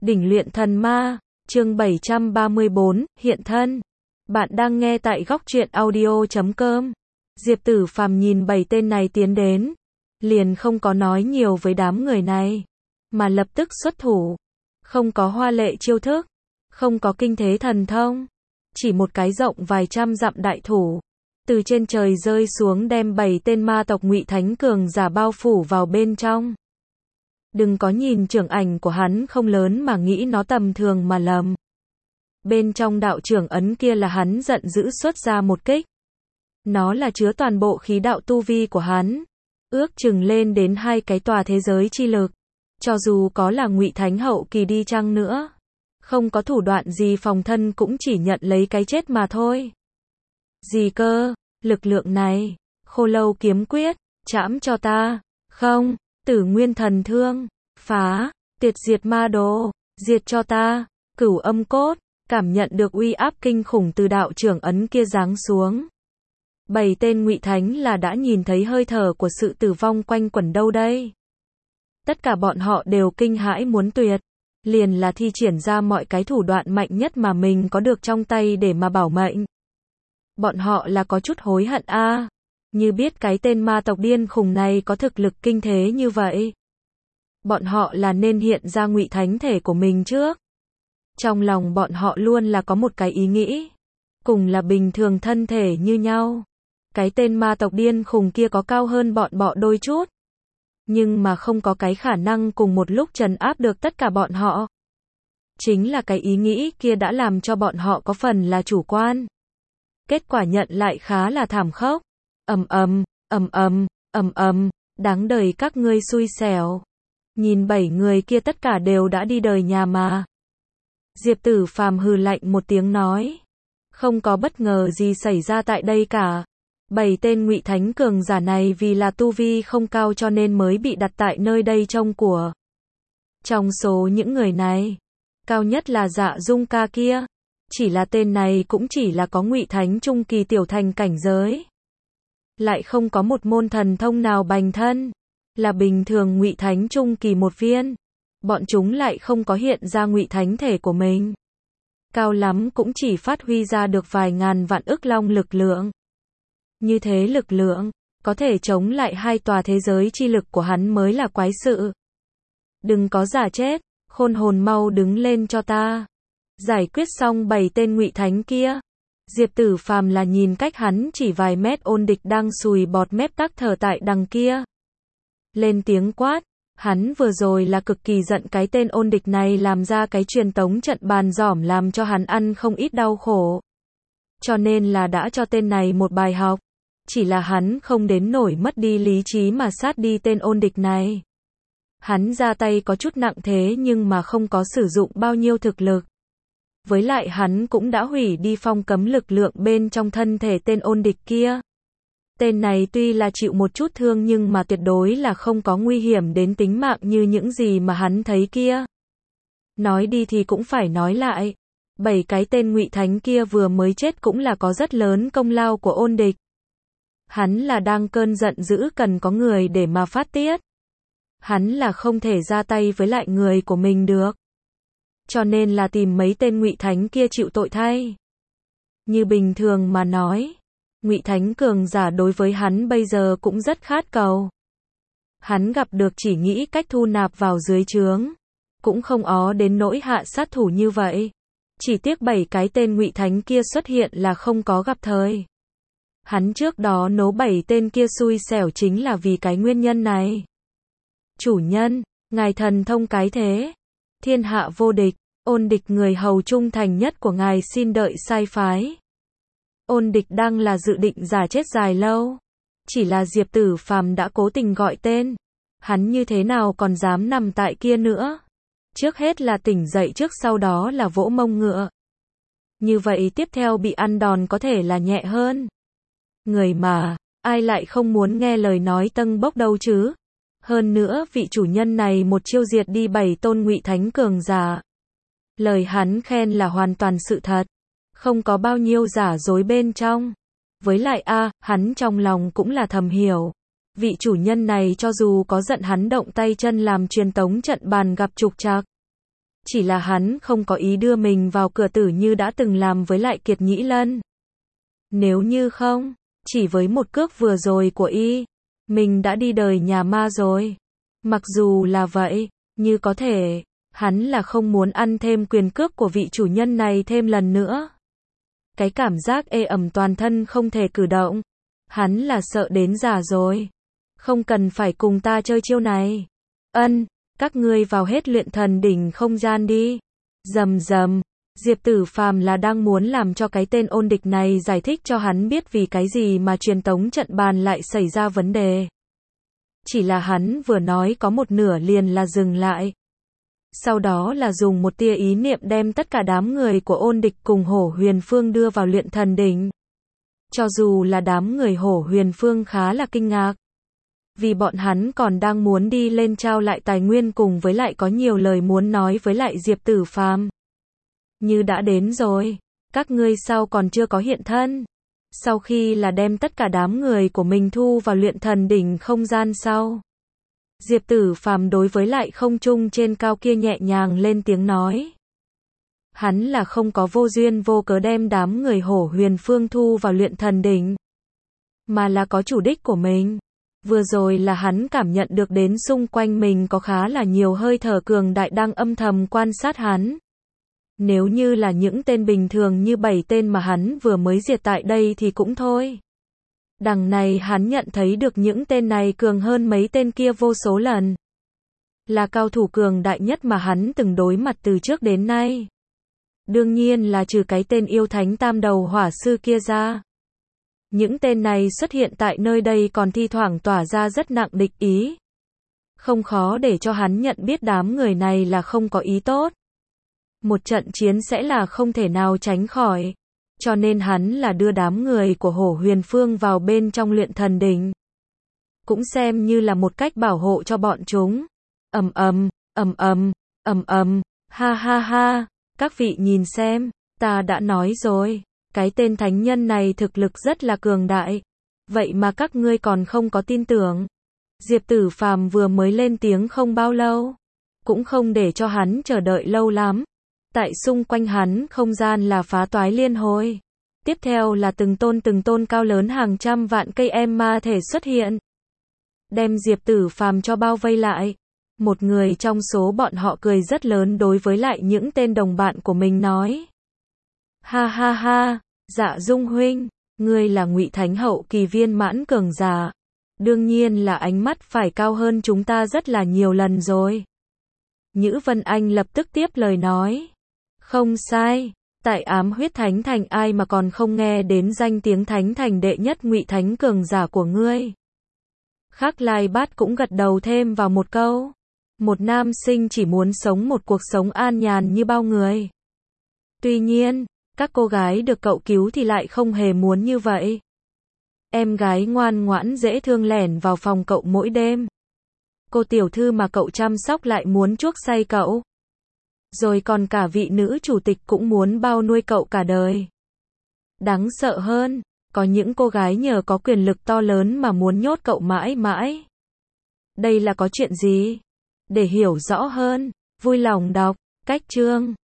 Đỉnh luyện thần ma, chương 734, hiện thân. Bạn đang nghe tại góc truyện audio.com. Diệp Tử Phàm nhìn 7 tên này tiến đến, liền không có nói nhiều với đám người này, mà lập tức xuất thủ. Không có hoa lệ chiêu thức, không có kinh thế thần thông, chỉ một cái rộng vài trăm dặm đại thủ, từ trên trời rơi xuống đem 7 tên ma tộc Ngụy Thánh cường giả bao phủ vào bên trong. Đừng có nhìn trưởng ảnh của hắn không lớn mà nghĩ nó tầm thường mà lầm. Bên trong đạo trưởng ấn kia là hắn giận dữ xuất ra một kích. Nó là chứa toàn bộ khí đạo tu vi của hắn, ước chừng lên đến 2 cái tòa thế giới chi lực. Cho dù có là Ngụy Thánh hậu kỳ đi chăng nữa, không có thủ đoạn gì phòng thân cũng chỉ nhận lấy cái chết mà thôi. Gì cơ, lực lượng này, Khô Lâu kiếm quyết, chạm cho ta, không, Tử Nguyên thần thương, phá, Tiệt diệt ma đồ, diệt cho ta, Cửu âm cốt, cảm nhận được uy áp kinh khủng từ đạo trưởng ấn kia giáng xuống. 7 tên Ngụy Thánh là đã nhìn thấy hơi thở của sự tử vong quanh quẩn đâu đây. Tất cả bọn họ đều kinh hãi muốn tuyệt, liền là thi triển ra mọi cái thủ đoạn mạnh nhất mà mình có được trong tay để mà bảo mệnh. Bọn họ là có chút hối hận a, như biết cái tên ma tộc điên khùng này có thực lực kinh thế như vậy. Bọn họ là nên hiện ra Ngụy Thánh thể của mình trước. Trong lòng bọn họ luôn là có một cái ý nghĩ, cùng là bình thường thân thể như nhau. Cái tên ma tộc điên khùng kia có cao hơn bọn họ đôi chút, nhưng mà không có cái khả năng cùng một lúc trấn áp được tất cả bọn họ. Chính là cái ý nghĩ kia đã làm cho bọn họ có phần là chủ quan. Kết quả nhận lại khá là thảm khốc. Ầm ầm, ầm ầm, ầm ầm, đáng đời các ngươi xui xẻo. Nhìn 7 người kia tất cả đều đã đi đời nhà mà. Diệp Tử Phàm hừ lạnh một tiếng nói, không có bất ngờ gì xảy ra tại đây cả. 7 tên Ngụy Thánh cường giả này vì là tu vi không cao cho nên mới bị đặt tại nơi đây trông của. Trong số những người này, cao nhất là Dạ Dung ca kia, chỉ là tên này cũng chỉ là có Ngụy Thánh trung kỳ tiểu thành cảnh giới, lại không có một môn thần thông nào bành thân, là bình thường Ngụy Thánh trung kỳ một viên. Bọn chúng lại không có hiện ra Ngụy Thánh thể của mình, cao lắm cũng chỉ phát huy ra được vài ngàn vạn ức long lực lượng. Như thế lực lượng, có thể chống lại 2 tòa thế giới chi lực của hắn mới là quái sự. Đừng có giả chết, khôn hồn mau đứng lên cho ta. Giải quyết xong 7 tên Ngụy Thánh kia, Diệp Tử Phàm là nhìn cách hắn chỉ vài mét Ôn Địch đang sùi bọt mép tắc thở tại đằng kia. Lên tiếng quát, hắn vừa rồi là cực kỳ giận cái tên Ôn Địch này làm ra cái truyền tống trận bàn giỏm làm cho hắn ăn không ít đau khổ. Cho nên là đã cho tên này một bài học. Chỉ là hắn không đến nổi mất đi lý trí mà sát đi tên Ôn Địch này. Hắn ra tay có chút nặng thế nhưng mà không có sử dụng bao nhiêu thực lực. Với lại hắn cũng đã hủy đi phong cấm lực lượng bên trong thân thể tên Ôn Địch kia. Tên này tuy là chịu một chút thương nhưng mà tuyệt đối là không có nguy hiểm đến tính mạng như những gì mà hắn thấy kia. Nói đi thì cũng phải nói lại, 7 cái tên Ngụy Thánh kia vừa mới chết cũng là có rất lớn công lao của Ôn Địch. Hắn là đang cơn giận dữ cần có người để mà phát tiết. Hắn là không thể ra tay với lại người của mình được. Cho nên là tìm mấy tên Ngụy Thánh kia chịu tội thay. Như bình thường mà nói, Ngụy Thánh cường giả đối với hắn bây giờ cũng rất khát cầu. Hắn gặp được chỉ nghĩ cách thu nạp vào dưới trướng, cũng không ó đến nỗi hạ sát thủ như vậy. Chỉ tiếc 7 cái tên Ngụy Thánh kia xuất hiện là không có gặp thời. Hắn trước đó nấu 7 tên kia xui xẻo chính là vì cái nguyên nhân này. Chủ nhân, ngài thần thông cái thế, thiên hạ vô địch, Ôn Địch người hầu trung thành nhất của ngài xin đợi sai phái. Ôn Địch đang là dự định giả chết dài lâu, chỉ là Diệp Tử Phàm đã cố tình gọi tên, hắn như thế nào còn dám nằm tại kia nữa. Trước hết là tỉnh dậy trước sau đó là vỗ mông ngựa. Như vậy tiếp theo bị ăn đòn có thể là nhẹ hơn. Người mà, ai lại không muốn nghe lời nói tâng bốc đâu chứ. Hơn nữa vị chủ nhân này một chiêu diệt đi 7 tôn Ngụy Thánh cường giả. Lời hắn khen là hoàn toàn sự thật, không có bao nhiêu giả dối bên trong. Với lại hắn trong lòng cũng là thầm hiểu. Vị chủ nhân này cho dù có giận hắn động tay chân làm truyền tống trận bàn gặp trục trặc, Chỉ là hắn không có ý đưa mình vào cửa tử như đã từng làm với lại Kiệt Nhĩ Lân. Nếu như không, chỉ với một cước vừa rồi của y, mình đã đi đời nhà ma rồi. Mặc dù là vậy, như có thể, hắn là không muốn ăn thêm quyền cước của vị chủ nhân này thêm lần nữa. Cái cảm giác ê ẩm toàn thân không thể cử động. Hắn là sợ đến già rồi. Không cần phải cùng ta chơi chiêu này. Các ngươi vào hết luyện thần đỉnh không gian đi. Rầm rầm. Diệp Tử Phàm là đang muốn làm cho cái tên ôn địch này giải thích cho hắn biết vì cái gì mà truyền tống trận bàn lại xảy ra vấn đề. Chỉ là hắn vừa nói có một nửa liền là dừng lại. Sau đó là dùng một tia ý niệm đem tất cả đám người của ôn địch cùng Hổ Huyền Phương đưa vào luyện thần đỉnh. Cho dù là đám người Hổ Huyền Phương khá là kinh ngạc. Vì bọn hắn còn đang muốn đi lên trao lại tài nguyên cùng với lại có nhiều lời muốn nói với lại Diệp Tử Phàm. Như đã đến rồi, các ngươi sao còn chưa có hiện thân? Sau khi là đem tất cả đám người của mình thu vào luyện thần đỉnh không gian sau. Diệp Tử Phàm đối với lại không trung trên cao kia nhẹ nhàng lên tiếng nói. Hắn là không có vô duyên vô cớ đem đám người Hổ Huyền Phương thu vào luyện thần đỉnh, mà là có chủ đích của mình. Vừa rồi là hắn cảm nhận được đến xung quanh mình có khá là nhiều hơi thở cường đại đang âm thầm quan sát hắn. Nếu như là những tên bình thường như 7 tên mà hắn vừa mới diệt tại đây thì cũng thôi. Đằng này hắn nhận thấy được những tên này cường hơn mấy tên kia vô số lần. Là cao thủ cường đại nhất mà hắn từng đối mặt từ trước đến nay. Đương nhiên là trừ cái tên yêu thánh tam đầu hỏa sư kia ra. Những tên này xuất hiện tại nơi đây còn thi thoảng tỏa ra rất nặng địch ý. Không khó để cho hắn nhận biết đám người này là không có ý tốt. Một trận chiến sẽ là không thể nào tránh khỏi. Cho nên hắn là đưa đám người của Hổ Huyền Phương vào bên trong luyện thần đỉnh. Cũng xem như là một cách bảo hộ cho bọn chúng. Ha ha ha, các vị nhìn xem, ta đã nói rồi, cái tên thánh nhân này thực lực rất là cường đại. Vậy mà các ngươi còn không có tin tưởng. Diệp Tử Phàm vừa mới lên tiếng không bao lâu. Cũng không để cho hắn chờ đợi lâu lắm. Tại xung quanh hắn không gian là phá toái liên hồi. Tiếp theo là từng tôn cao lớn hàng trăm vạn cây em ma thể xuất hiện. Đem Diệp Tử Phàm cho bao vây lại. Một người trong số bọn họ cười rất lớn đối với lại những tên đồng bạn của mình nói. Ha ha ha, Dạ Dung huynh, ngươi là Ngụy Thánh hậu kỳ viên mãn cường giả. Đương nhiên là ánh mắt phải cao hơn chúng ta rất là nhiều lần rồi. Nhữ Vân Anh lập tức tiếp lời nói. Không sai, tại Ám Huyết Thánh Thành ai mà còn không nghe đến danh tiếng Thánh Thành đệ nhất Ngụy Thánh cường giả của ngươi. Khắc Lai Bát cũng gật đầu thêm vào một câu. Một nam sinh chỉ muốn sống một cuộc sống an nhàn như bao người. Tuy nhiên, các cô gái được cậu cứu thì lại không hề muốn như vậy. Em gái ngoan ngoãn dễ thương lẻn vào phòng cậu mỗi đêm. Cô tiểu thư mà cậu chăm sóc lại muốn chuốc say cậu. Rồi còn cả vị nữ chủ tịch cũng muốn bao nuôi cậu cả đời. Đáng sợ hơn, có những cô gái nhờ có quyền lực to lớn mà muốn nhốt cậu mãi mãi. Đây là có chuyện gì? Để hiểu rõ hơn, vui lòng đọc cách chương